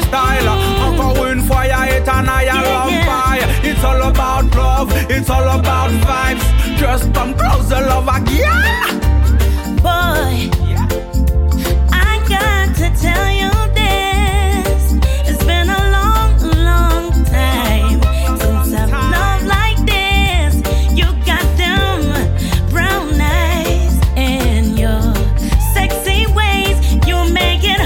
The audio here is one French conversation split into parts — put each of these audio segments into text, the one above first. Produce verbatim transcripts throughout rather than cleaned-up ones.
style. Encore une fois, y'a Etana, y'a l'Empire. It's all about love, it's all about vibes. Just come closer, love again. Boy, I got to tell you this. It's been a long, long time since I've loved like this. You got them brown eyes and your sexy ways. You make it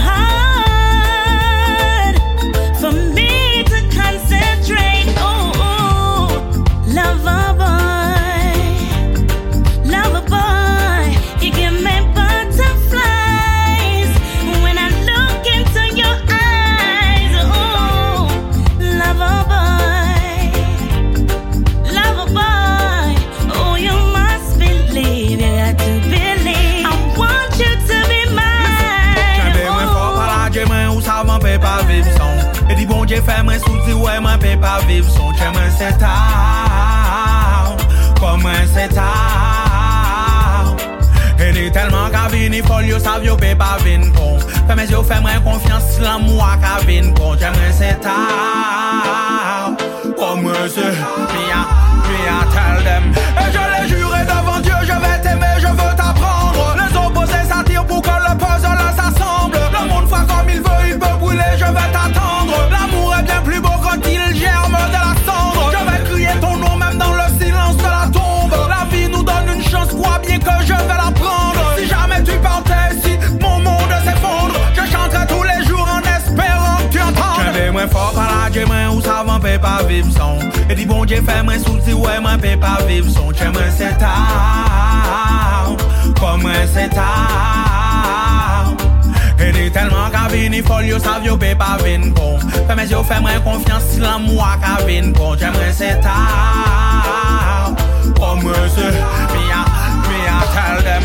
hard for me to concentrate. Oh, oh. Lover boy, lover boy, you give me butterflies when I look into your eyes. Oh, lover boy, lover boy, oh, you must believe, you got to believe. I want you to be mine. J'aime moins fort par la Dieu, moi, où ça m'en peut pas vivre sans. Et dit bon Dieu, fais moi souci, ouais, moi, peut pas vivre sans. J'aime moins c'est tard, comme moi c'est tard. Et dit tellement qu'à venir, folio, ça vient, peut pas venir con. Fais mes yeux, fais moi confiance, l'amour à qu'à venir con. J'aime moins c'est tard, comme moi c'est. Me a, me a tell them. Et je l'ai juré devant Dieu, je vais t'aimer, je veux t'apprendre. Les opposés s'attirent pour que le puzzle s'assemble. Le monde fait comme il veut, il peut brûler, je vais t'attendre. L'amour est bien plus beau quand il germe de la cendre. Je vais crier ton nom même dans le silence de la tombe. La vie nous donne une chance, crois bien que je vais la prendre. Si jamais tu partais, si mon monde s'effondre, je chanterai tous les jours en espérant que tu entendes. J'avais moins fort par la Dieu, moins où ça m'en peut pas vivre sans. Et dis bon Dieu, fais moins souci, ouais, moi peut pas vivre sans. J'aime moins c'est tard, comme moi c'est tard. Et dit tellement qu'à venir, folio, ça vient, peut pas venir con. Fais mes yeux, fais moi confiance, si l'amour à qu'à venir con. J'aime moins c'est tard, comme moi c'est. Me a, me a tell them.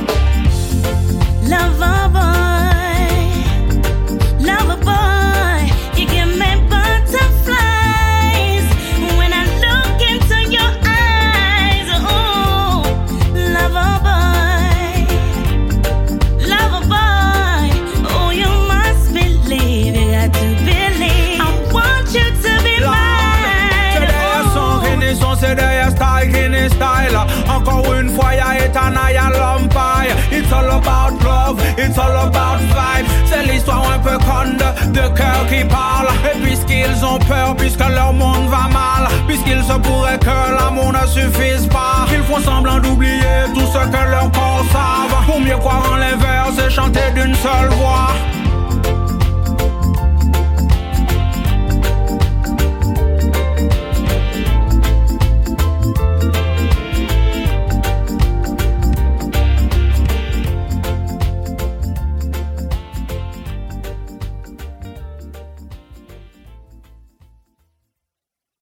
Lover boy, lover boy, you give me butterflies when I look into your eyes. Oh, lover boy, lover boy, oh, you must believe, you got to believe. I want you to be mine. C'est derrière son renaissance, c'est derrière style, Guinness style. Encore une fois, y'a Etana, y'a l'Empire. It's all about love, it's all about vibes. C'est l'histoire un peu conne de, de cœur qui parle. Et puisqu'ils ont peur, puisque leur monde va mal, puisqu'il se pourrait que l'amour ne suffise pas, ils font semblant d'oublier tout ce que leur corps savent, pour mieux croire en l'inverse et chanter d'une seule voix.